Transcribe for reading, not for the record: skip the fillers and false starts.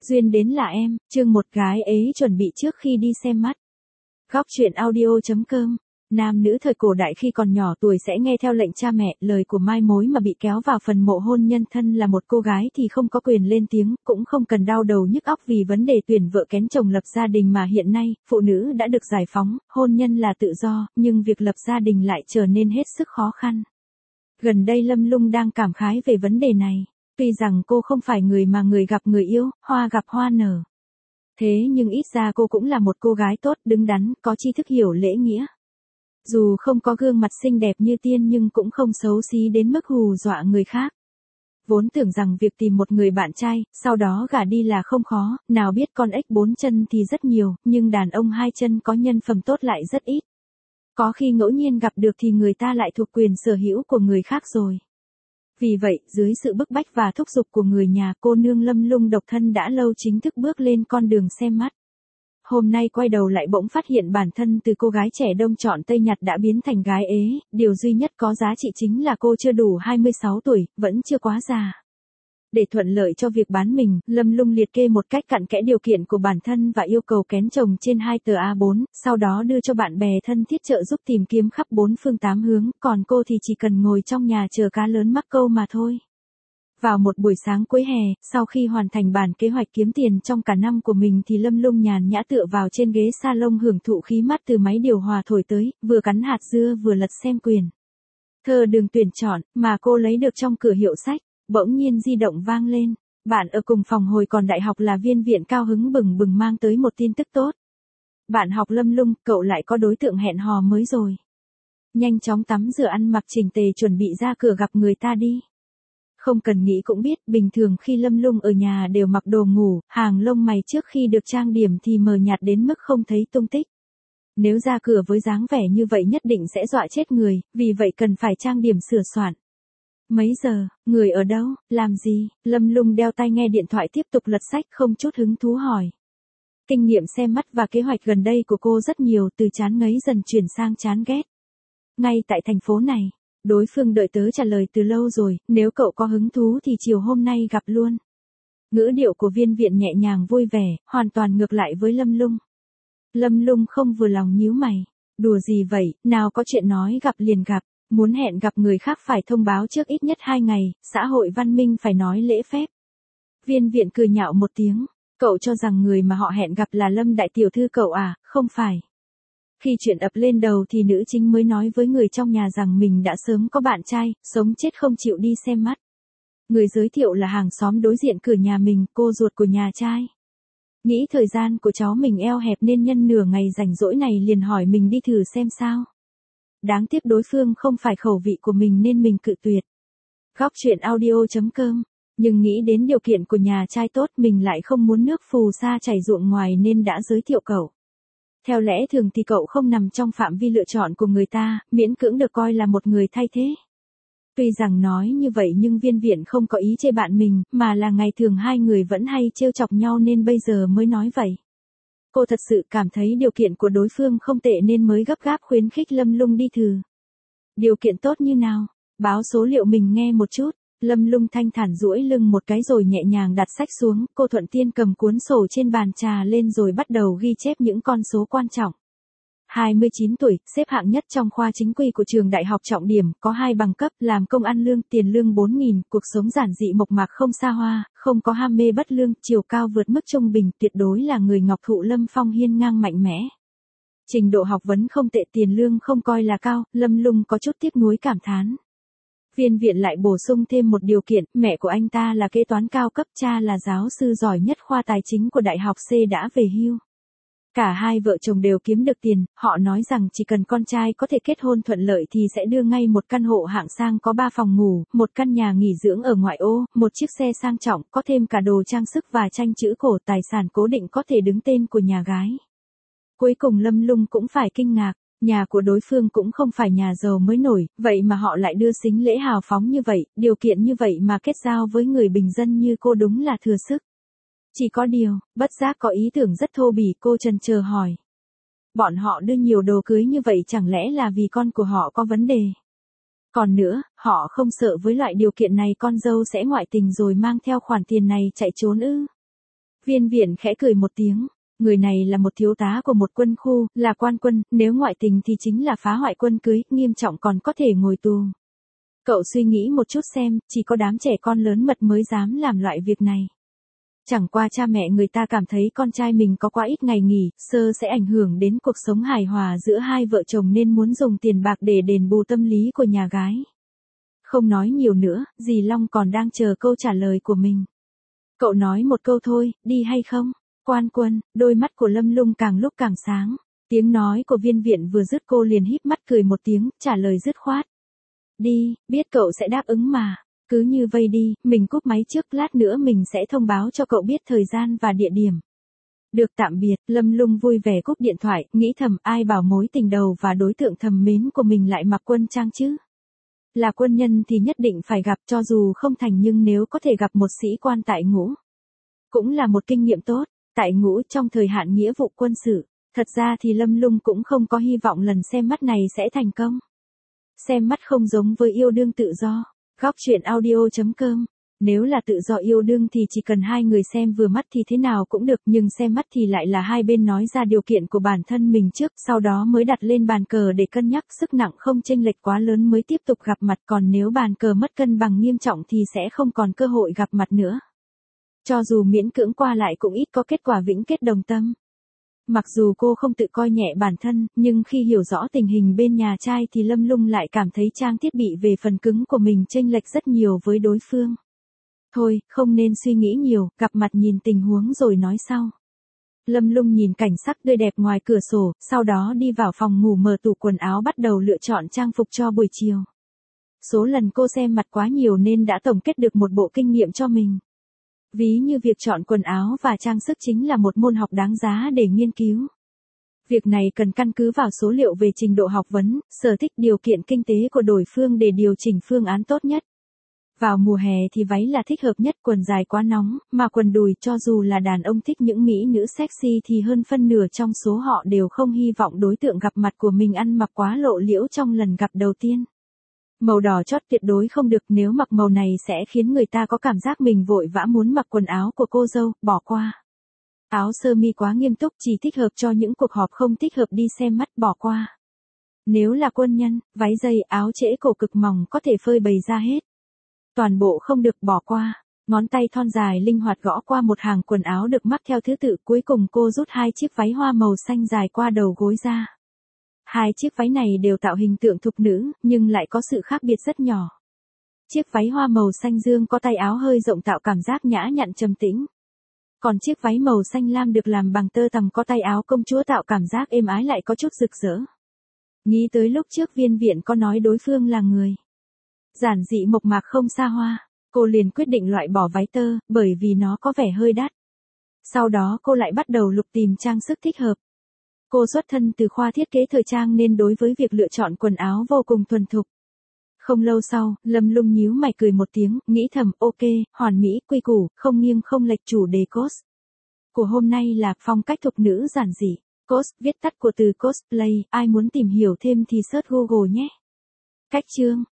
Duyên đến là em, chương một gái ấy chuẩn bị trước khi đi xem mắt. Góc truyện audio.com. Nam nữ thời cổ đại khi còn nhỏ tuổi sẽ nghe theo lệnh cha mẹ, lời của mai mối mà bị kéo vào phần mộ hôn nhân. Thân là một cô gái thì không có quyền lên tiếng, cũng không cần đau đầu nhức óc vì vấn đề tuyển vợ kén chồng lập gia đình mà hiện nay, phụ nữ đã được giải phóng, hôn nhân là tự do, nhưng việc lập gia đình lại trở nên hết sức khó khăn. Gần đây Lâm Lung đang cảm khái về vấn đề này. Tuy rằng cô không phải người mà người gặp người yêu, hoa gặp hoa nở. Thế nhưng ít ra cô cũng là một cô gái tốt, đứng đắn, có tri thức hiểu lễ nghĩa. Dù không có gương mặt xinh đẹp như tiên nhưng cũng không xấu xí đến mức hù dọa người khác. Vốn tưởng rằng việc tìm một người bạn trai, sau đó gả đi là không khó, nào biết con ếch 4 chân thì rất nhiều, nhưng đàn ông 2 chân có nhân phẩm tốt lại rất ít. Có khi ngẫu nhiên gặp được thì người ta lại thuộc quyền sở hữu của người khác rồi. Vì vậy, dưới sự bức bách và thúc giục của người nhà, cô nương Lâm Lung độc thân đã lâu chính thức bước lên con đường xem mắt. Hôm nay quay đầu lại bỗng phát hiện bản thân từ cô gái trẻ đông trọn tây nhặt đã biến thành gái ế, điều duy nhất có giá trị chính là cô chưa đủ 26 tuổi, vẫn chưa quá già. Để thuận lợi cho việc bán mình, Lâm Lung liệt kê một cách cặn kẽ điều kiện của bản thân và yêu cầu kén chồng trên 2 tờ A4, sau đó đưa cho bạn bè thân thiết trợ giúp tìm kiếm khắp 4 phương 8 hướng, còn cô thì chỉ cần ngồi trong nhà chờ cá lớn mắc câu mà thôi. Vào một buổi sáng cuối hè, sau khi hoàn thành bản kế hoạch kiếm tiền trong cả năm của mình thì Lâm Lung nhàn nhã tựa vào trên ghế salon hưởng thụ khí mát từ máy điều hòa thổi tới, vừa cắn hạt dưa vừa lật xem quyển thơ đường tuyển chọn mà cô lấy được trong cửa hiệu sách. Bỗng nhiên di động vang lên. Bạn ở cùng phòng hồi còn đại học là Viên Viện cao hứng bừng bừng mang tới một tin tức tốt. Bạn học Lâm Lung, cậu lại có đối tượng hẹn hò mới rồi. Nhanh chóng tắm rửa ăn mặc chỉnh tề chuẩn bị ra cửa gặp người ta đi. Không cần nghĩ cũng biết, bình thường khi Lâm Lung ở nhà đều mặc đồ ngủ, hàng lông mày trước khi được trang điểm thì mờ nhạt đến mức không thấy tung tích. Nếu ra cửa với dáng vẻ như vậy nhất định sẽ dọa chết người, vì vậy cần phải trang điểm sửa soạn. Mấy giờ, người ở đâu, làm gì? Lâm Lung đeo tai nghe điện thoại tiếp tục lật sách không chút hứng thú hỏi. Kinh nghiệm xem mắt và kế hoạch gần đây của cô rất nhiều, từ chán ngấy dần chuyển sang chán ghét. Ngay tại thành phố này, đối phương đợi tớ trả lời từ lâu rồi, nếu cậu có hứng thú thì chiều hôm nay gặp luôn. Ngữ điệu của Viên Viện nhẹ nhàng vui vẻ, hoàn toàn ngược lại với Lâm Lung. Lâm Lung không vừa lòng nhíu mày. Đùa gì vậy, nào có chuyện nói gặp liền gặp. Muốn hẹn gặp người khác phải thông báo trước ít nhất 2 ngày, xã hội văn minh phải nói lễ phép. Viên Viện cười nhạo một tiếng, cậu cho rằng người mà họ hẹn gặp là Lâm đại tiểu thư cậu à, không phải. Khi chuyện ập lên đầu thì nữ chính mới nói với người trong nhà rằng mình đã sớm có bạn trai, sống chết không chịu đi xem mắt. Người giới thiệu là hàng xóm đối diện cửa nhà mình, cô ruột của nhà trai. Nghĩ thời gian của cháu mình eo hẹp nên nhân nửa ngày rảnh rỗi này liền hỏi mình đi thử xem sao. Đáng tiếc đối phương không phải khẩu vị của mình nên mình cự tuyệt. Góc truyện audio.com. Nhưng nghĩ đến điều kiện của nhà trai tốt mình lại không muốn nước phù sa chảy ruộng ngoài nên đã giới thiệu cậu. Theo lẽ thường thì cậu không nằm trong phạm vi lựa chọn của người ta, miễn cưỡng được coi là một người thay thế. Tuy rằng nói như vậy nhưng Viên Viện không có ý chê bạn mình, mà là ngày thường hai người vẫn hay trêu chọc nhau nên bây giờ mới nói vậy. Cô thật sự cảm thấy điều kiện của đối phương không tệ nên mới gấp gáp khuyến khích Lâm Lung đi thử. Điều kiện tốt như nào? Báo số liệu mình nghe một chút. Lâm Lung thanh thản duỗi lưng một cái rồi nhẹ nhàng đặt sách xuống, cô thuận tiên cầm cuốn sổ trên bàn trà lên rồi bắt đầu ghi chép những con số quan trọng. 29 tuổi, xếp hạng nhất trong khoa chính quy của trường đại học trọng điểm, có 2 bằng cấp, làm công ăn lương, tiền lương 4.000, cuộc sống giản dị mộc mạc không xa hoa, không có ham mê bất lương, chiều cao vượt mức trung bình, tuyệt đối là người ngọc thụ lâm phong hiên ngang mạnh mẽ. Trình độ học vấn không tệ, tiền lương không coi là cao, Lâm Lung có chút tiếc nuối cảm thán. Viên Viện lại bổ sung thêm một điều kiện, mẹ của anh ta là kế toán cao cấp, cha là giáo sư giỏi nhất khoa tài chính của đại học C đã về hưu. Cả hai vợ chồng đều kiếm được tiền, họ nói rằng chỉ cần con trai có thể kết hôn thuận lợi thì sẽ đưa ngay một căn hộ hạng sang có 3 phòng ngủ, một căn nhà nghỉ dưỡng ở ngoại ô, một chiếc xe sang trọng, có thêm cả đồ trang sức và tranh chữ cổ, tài sản cố định có thể đứng tên của nhà gái. Cuối cùng Lâm Lung cũng phải kinh ngạc, nhà của đối phương cũng không phải nhà giàu mới nổi, vậy mà họ lại đưa sính lễ hào phóng như vậy, điều kiện như vậy mà kết giao với người bình dân như cô đúng là thừa sức. Chỉ có điều, bất giác có ý tưởng rất thô bỉ, cô chần chờ hỏi. Bọn họ đưa nhiều đồ cưới như vậy chẳng lẽ là vì con của họ có vấn đề? Còn nữa, họ không sợ với loại điều kiện này con dâu sẽ ngoại tình rồi mang theo khoản tiền này chạy trốn ư? Viên viện khẽ cười một tiếng. Người này là một thiếu tá của một quân khu, là quan quân, nếu ngoại tình thì chính là phá hoại quân cưới, nghiêm trọng còn có thể ngồi tù. Cậu suy nghĩ một chút xem, chỉ có đám trẻ con lớn mật mới dám làm loại việc này. Chẳng qua cha mẹ người ta cảm thấy con trai mình có quá ít ngày nghỉ, sẽ ảnh hưởng đến cuộc sống hài hòa giữa hai vợ chồng nên muốn dùng tiền bạc để đền bù tâm lý của nhà gái. Không nói nhiều nữa, dì Long còn đang chờ câu trả lời của mình. Cậu nói một câu thôi, đi hay không? Quan quân, đôi mắt của Lâm Lung càng lúc càng sáng. Tiếng nói của viên viện vừa dứt cô liền híp mắt cười một tiếng, trả lời dứt khoát. Đi, biết cậu sẽ đáp ứng mà. Cứ như vây đi, mình cúp máy trước, lát nữa mình sẽ thông báo cho cậu biết thời gian và địa điểm. Được, tạm biệt. Lâm Lung vui vẻ cúp điện thoại, nghĩ thầm ai bảo mối tình đầu và đối tượng thầm mến của mình lại mặc quân trang chứ. Là quân nhân thì nhất định phải gặp, cho dù không thành nhưng nếu có thể gặp một sĩ quan tại ngũ, cũng là một kinh nghiệm tốt. Tại ngũ trong thời hạn nghĩa vụ quân sự, thật ra thì Lâm Lung cũng không có hy vọng lần xem mắt này sẽ thành công. Xem mắt không giống với yêu đương tự do. Góc truyện audio.com. Nếu là tự do yêu đương thì chỉ cần hai người xem vừa mắt thì thế nào cũng được, nhưng xem mắt thì lại là hai bên nói ra điều kiện của bản thân mình trước, sau đó mới đặt lên bàn cờ để cân nhắc, sức nặng không chênh lệch quá lớn mới tiếp tục gặp mặt, còn nếu bàn cờ mất cân bằng nghiêm trọng thì sẽ không còn cơ hội gặp mặt nữa. Cho dù miễn cưỡng qua lại cũng ít có kết quả vĩnh kết đồng tâm. Mặc dù cô không tự coi nhẹ bản thân, nhưng khi hiểu rõ tình hình bên nhà trai thì Lâm Lung lại cảm thấy trang thiết bị về phần cứng của mình chênh lệch rất nhiều với đối phương. Thôi, không nên suy nghĩ nhiều, gặp mặt nhìn tình huống rồi nói sau. Lâm Lung nhìn cảnh sắc tươi đẹp ngoài cửa sổ, sau đó đi vào phòng ngủ mở tủ quần áo bắt đầu lựa chọn trang phục cho buổi chiều. Số lần cô xem mặt quá nhiều nên đã tổng kết được một bộ kinh nghiệm cho mình. Ví như việc chọn quần áo và trang sức chính là một môn học đáng giá để nghiên cứu. Việc này cần căn cứ vào số liệu về trình độ học vấn, sở thích, điều kiện kinh tế của đối phương để điều chỉnh phương án tốt nhất. Vào mùa hè thì váy là thích hợp nhất, quần dài quá nóng, mà quần đùi cho dù là đàn ông thích những mỹ nữ sexy thì hơn phân nửa trong số họ đều không hy vọng đối tượng gặp mặt của mình ăn mặc quá lộ liễu trong lần gặp đầu tiên. Màu đỏ chót tuyệt đối không được, nếu mặc màu này sẽ khiến người ta có cảm giác mình vội vã muốn mặc quần áo của cô dâu, bỏ qua. Áo sơ mi quá nghiêm túc, chỉ thích hợp cho những cuộc họp, không thích hợp đi xem mắt, bỏ qua. Nếu là quân nhân, váy dây, áo trễ cổ cực mỏng có thể phơi bày ra hết. Toàn bộ không được, bỏ qua. Ngón tay thon dài linh hoạt gõ qua một hàng quần áo được mắc theo thứ tự, cuối cùng cô rút hai chiếc váy hoa màu xanh dài qua đầu gối ra. Hai chiếc váy này đều tạo hình tượng thục nữ, nhưng lại có sự khác biệt rất nhỏ. Chiếc váy hoa màu xanh dương có tay áo hơi rộng tạo cảm giác nhã nhặn trầm tĩnh. Còn chiếc váy màu xanh lam được làm bằng tơ tằm có tay áo công chúa tạo cảm giác êm ái lại có chút rực rỡ. Nghĩ tới lúc trước viên viện có nói đối phương là người giản dị mộc mạc không xa hoa, cô liền quyết định loại bỏ váy tơ, bởi vì nó có vẻ hơi đắt. Sau đó cô lại bắt đầu lục tìm trang sức thích hợp. Cô xuất thân từ khoa thiết kế thời trang nên đối với việc lựa chọn quần áo vô cùng thuần thục. Không lâu sau, Lâm Lung nhíu mày cười một tiếng, nghĩ thầm ok, hoàn mỹ, quy củ, không nghiêng không lệch. Chủ đề cos của hôm nay là phong cách thục nữ giản dị. Cos, viết tắt của từ cosplay, ai muốn tìm hiểu thêm thì search Google nhé. Cách chương